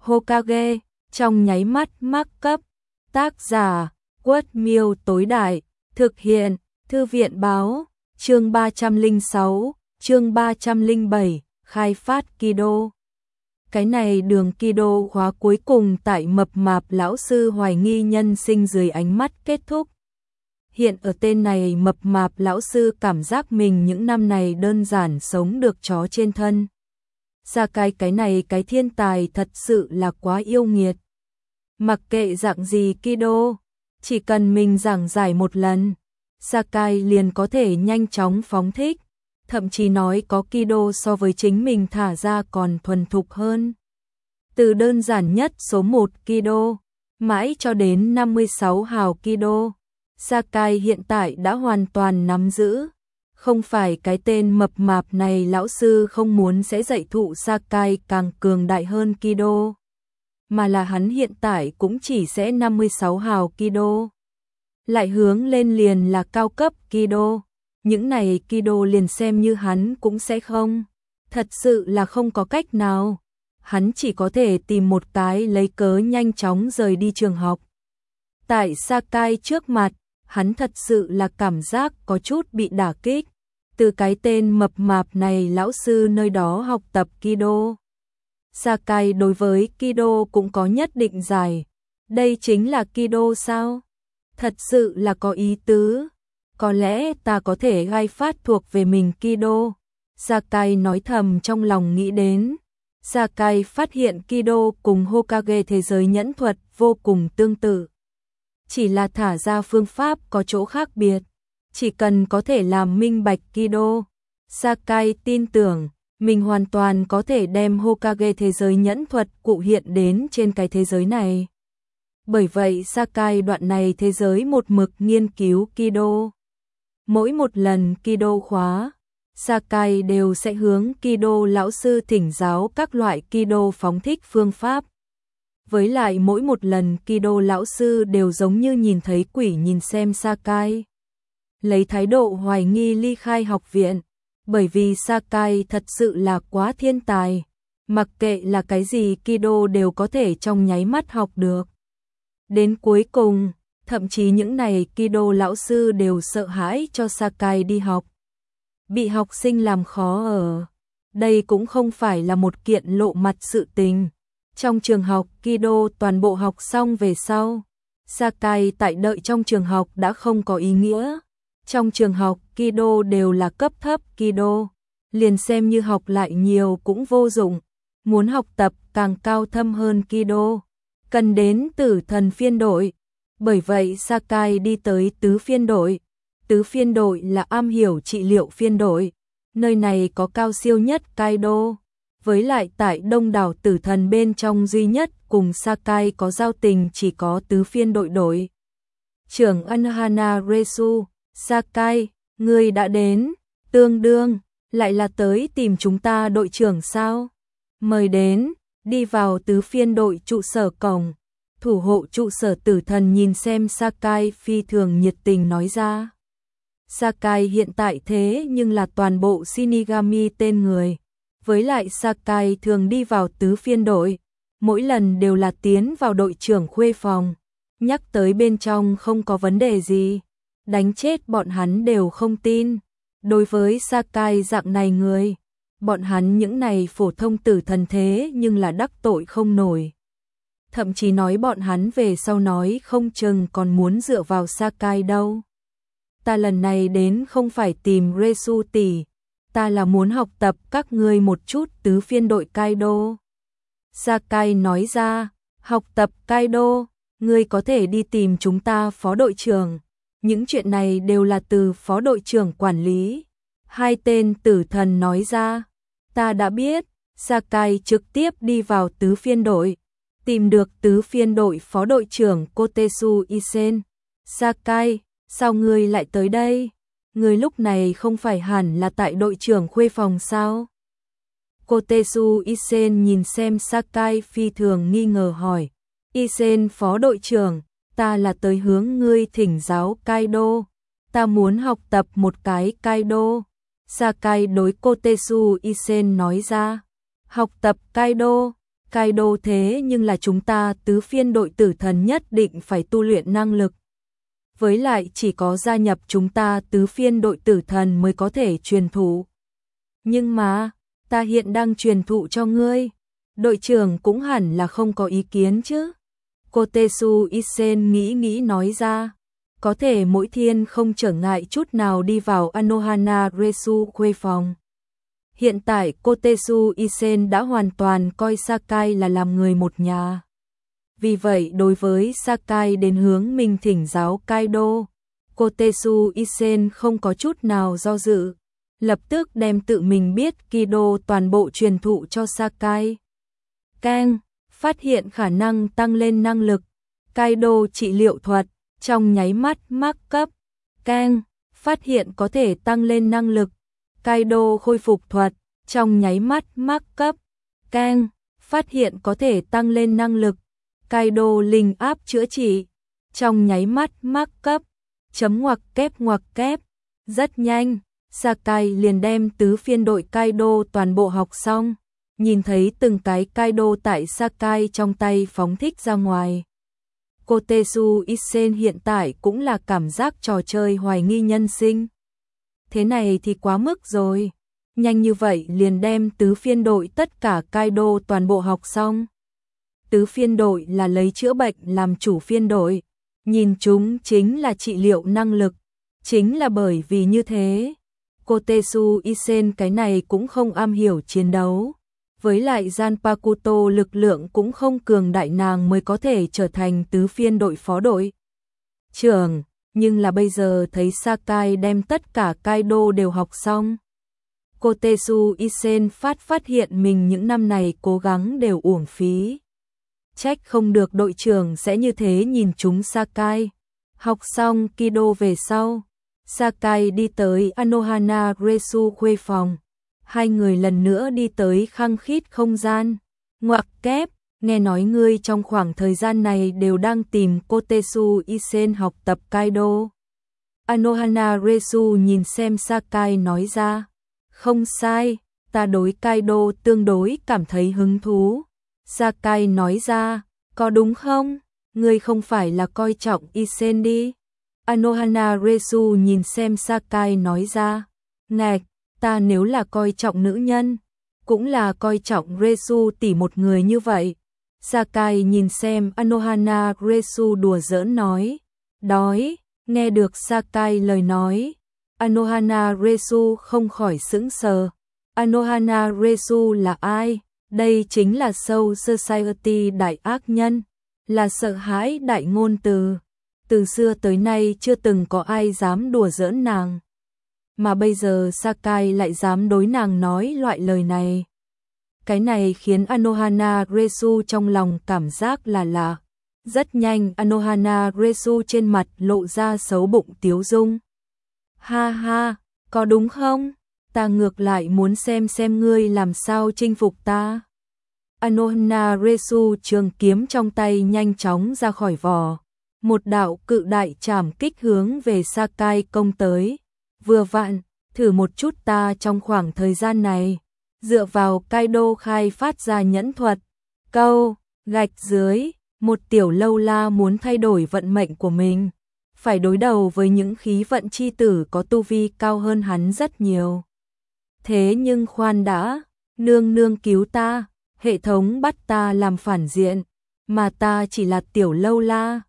Hokage, trong nháy mắt mắc cấp. Tác giả, Quất Miêu tối đại, thực hiện, Thư viện báo, chương 306, chương 307, khai phát Kido. Cái này đường Kido khóa cuối cùng tại mập mạp lão sư hoài nghi nhân sinh dưới ánh mắt kết thúc. Hiện ở tên này mập mạp lão sư cảm giác mình những năm này đơn giản sống được chó trên thân. Sakai cái này cái thiên tài thật sự là quá yêu nghiệt. Mặc kệ dạng gì Kido, chỉ cần mình giảng giải một lần, Sakai liền có thể nhanh chóng phóng thích, thậm chí nói có Kido so với chính mình thả ra còn thuần thục hơn. Từ đơn giản nhất số 1 Kido, mãi cho đến 56 hào Kido, Sakai hiện tại đã hoàn toàn nắm giữ. Không phải cái tên mập mạp này lão sư không muốn sẽ dạy thụ Sakai càng cường đại hơn Kido, mà là hắn hiện tại cũng chỉ sẽ 56 hào Kido. Lại hướng lên liền là cao cấp Kido. Những này Kido liền xem như hắn cũng sẽ không. Thật sự là không có cách nào. Hắn chỉ có thể tìm một cái lấy cớ nhanh chóng rời đi trường học. Tại Sakai trước mặt, hắn thật sự là cảm giác có chút bị đả kích. Từ cái tên mập mạp này lão sư nơi đó học tập Kido. Sakai đối với Kido cũng có nhất định giải. Đây chính là Kido sao? Thật sự là có ý tứ. Có lẽ ta có thể khai phát thuộc về mình Kido. Sakai nói thầm trong lòng nghĩ đến. Sakai phát hiện Kido cùng Hokage thế giới nhẫn thuật vô cùng tương tự. Chỉ là thả ra phương pháp có chỗ khác biệt. Chỉ cần có thể làm minh bạch Kido, Sakai tin tưởng mình hoàn toàn có thể đem Hokage thế giới nhẫn thuật cụ hiện đến trên cái thế giới này. Bởi vậy Sakai đoạn này thế giới một mực nghiên cứu Kido. Mỗi một lần Kido khóa, Sakai đều sẽ hướng Kido lão sư thỉnh giáo các loại Kido phóng thích phương pháp. Với lại mỗi một lần Kido lão sư đều giống như nhìn thấy quỷ nhìn xem Sakai. Lấy thái độ hoài nghi ly khai học viện, bởi vì Sakai thật sự là quá thiên tài, mặc kệ là cái gì Kido đều có thể trong nháy mắt học được. Đến cuối cùng, thậm chí những này Kido lão sư đều sợ hãi cho Sakai đi học. Bị học sinh làm khó ở. Đây cũng không phải là một kiện lộ mặt sự tình. Trong trường học Kido toàn bộ học xong về sau, Sakai tại đợi trong trường học đã không có ý nghĩa. Trong trường học Kido đều là cấp thấp Kido, liền xem như học lại nhiều cũng vô dụng. Muốn học tập càng cao thâm hơn Kido, cần đến tử thần phiên đội. Bởi vậy Sakai đi tới tứ phiên đội. Tứ phiên đội là am hiểu trị liệu phiên đội. Nơi này có cao siêu nhất Kaido. Với lại tại đông đảo tử thần bên trong duy nhất cùng Sakai có giao tình chỉ có tứ phiên đội đội trưởng Hana Resu. Sakai, ngươi đã đến, tương đương, lại là tới tìm chúng ta đội trưởng sao? Mời đến, đi vào tứ phiên đội trụ sở cổng. Thủ hộ trụ sở tử thần nhìn xem Sakai phi thường nhiệt tình nói ra. Sakai hiện tại thế nhưng là toàn bộ Shinigami tên người. Với lại Sakai thường đi vào tứ phiên đội, mỗi lần đều là tiến vào đội trưởng khuê phòng. Nhắc tới bên trong không có vấn đề gì, đánh chết bọn hắn đều không tin. Đối với Sakai dạng này người, bọn hắn những này phổ thông tử thần thế nhưng là đắc tội không nổi. Thậm chí nói bọn hắn về sau nói không chừng còn muốn dựa vào Sakai đâu. Ta lần này đến không phải tìm Resu tỷ, ta là muốn học tập các ngươi một chút tứ phiên đội Kaido. Sakai nói ra, học tập Kaido, ngươi có thể đi tìm chúng ta phó đội trưởng. Những chuyện này đều là từ phó đội trưởng quản lý. Hai tên tử thần nói ra, ta đã biết. Sakai trực tiếp đi vào tứ phiên đội, tìm được tứ phiên đội phó đội trưởng Kotetsu Isen. Sakai, sao ngươi lại tới đây? Ngươi lúc này không phải hẳn là tại đội trưởng khuê phòng sao? Kotetsu Isen nhìn xem Sakai phi thường nghi ngờ hỏi. Isen phó đội trưởng, ta là tới hướng ngươi thỉnh giáo Kaido. Ta muốn học tập một cái Kaido. Sakai đối Kotetsu Isen nói ra. Học tập Kaido, Kaido thế nhưng là chúng ta tứ phiên đội tử thần nhất định phải tu luyện năng lực. Với lại chỉ có gia nhập chúng ta tứ phiên đội tử thần mới có thể truyền thụ. Nhưng mà, ta hiện đang truyền thụ cho ngươi. Đội trưởng cũng hẳn là không có ý kiến chứ. Kotetsu Isen nghĩ nói ra. Có thể mỗi thiên không trở ngại chút nào đi vào Anohana Resu khuê phòng. Hiện tại Kotetsu Isen đã hoàn toàn coi Sakai là làm người một nhà. Vì vậy đối với Sakai đến hướng mình thỉnh giáo Kaido, Kotetsu Isen không có chút nào do dự, lập tức đem tự mình biết Kido toàn bộ truyền thụ cho Sakai. Keng, phát hiện khả năng tăng lên năng lực, Kaido trị liệu thuật, trong nháy mắt mắc cấp. Keng, phát hiện có thể tăng lên năng lực, Kaido khôi phục thuật, trong nháy mắt mắc cấp. Keng, phát hiện có thể tăng lên năng lực, Kaido linh áp chữa trị, trong nháy mắt mắc cấp. Chấm ngoặc kép. Rất nhanh, Sakai liền đem tứ phiên đội Kaido toàn bộ học xong, nhìn thấy từng cái Kaido tại Sakai trong tay phóng thích ra ngoài. Kotetsu Isen hiện tại cũng là cảm giác trò chơi hoài nghi nhân sinh. Thế này thì quá mức rồi, nhanh như vậy liền đem tứ phiên đội tất cả Kaido toàn bộ học xong. Tứ phiên đội là lấy chữa bệnh làm chủ phiên đội, nhìn chúng chính là trị liệu năng lực, chính là bởi vì như thế. Kotetsu Isen cái này cũng không am hiểu chiến đấu, với lại Zanpakuto lực lượng cũng không cường đại nàng mới có thể trở thành tứ phiên đội phó đội trưởng, nhưng là bây giờ thấy Sakai đem tất cả Kaido đều học xong. Kotetsu Isen phát hiện mình những năm này cố gắng đều uổng phí. Trách không được đội trưởng sẽ như thế nhìn chúng Sakai. Học xong Kido về sau, Sakai đi tới Anohana Resu khuê phòng. Hai người lần nữa đi tới khăng khít không gian. Ngoặc kép, nghe nói ngươi trong khoảng thời gian này đều đang tìm Kotetsu Isen học tập Kaido. Anohana Resu nhìn xem Sakai nói ra. Không sai, ta đối Kaido tương đối cảm thấy hứng thú. Sakai nói ra, có đúng không? Ngươi không phải là coi trọng Isen đi. Anohana Resu nhìn xem Sakai nói ra. Ngạch, ta nếu là coi trọng nữ nhân, cũng là coi trọng Resu tỷ một người như vậy. Sakai nhìn xem Anohana Resu đùa giỡn nói. Đói, nghe được Sakai lời nói. Anohana Resu không khỏi sững sờ. Anohana Resu là ai? Đây chính là Soul Society đại ác nhân, là sợ hãi đại ngôn từ. Từ xưa tới nay chưa từng có ai dám đùa giỡn nàng. Mà bây giờ Sakai lại dám đối nàng nói loại lời này. Cái này khiến Anohana Resu trong lòng cảm giác là lạ. Rất nhanh Anohana Resu trên mặt lộ ra xấu bụng tiếu dung. Ha ha, có đúng không? Ta ngược lại muốn xem ngươi làm sao chinh phục ta. Anohana Resu trường kiếm trong tay nhanh chóng ra khỏi vỏ. Một đạo cự đại trảm kích hướng về Sakai công tới. Vừa vặn, thử một chút ta trong khoảng thời gian này. Dựa vào Kaido khai phát ra nhẫn thuật. Câu, gạch dưới, một tiểu lâu la muốn thay đổi vận mệnh của mình. Phải đối đầu với những khí vận chi tử có tu vi cao hơn hắn rất nhiều. Thế nhưng khoan đã, nương cứu ta, hệ thống bắt ta làm phản diện, mà ta chỉ là tiểu lâu la.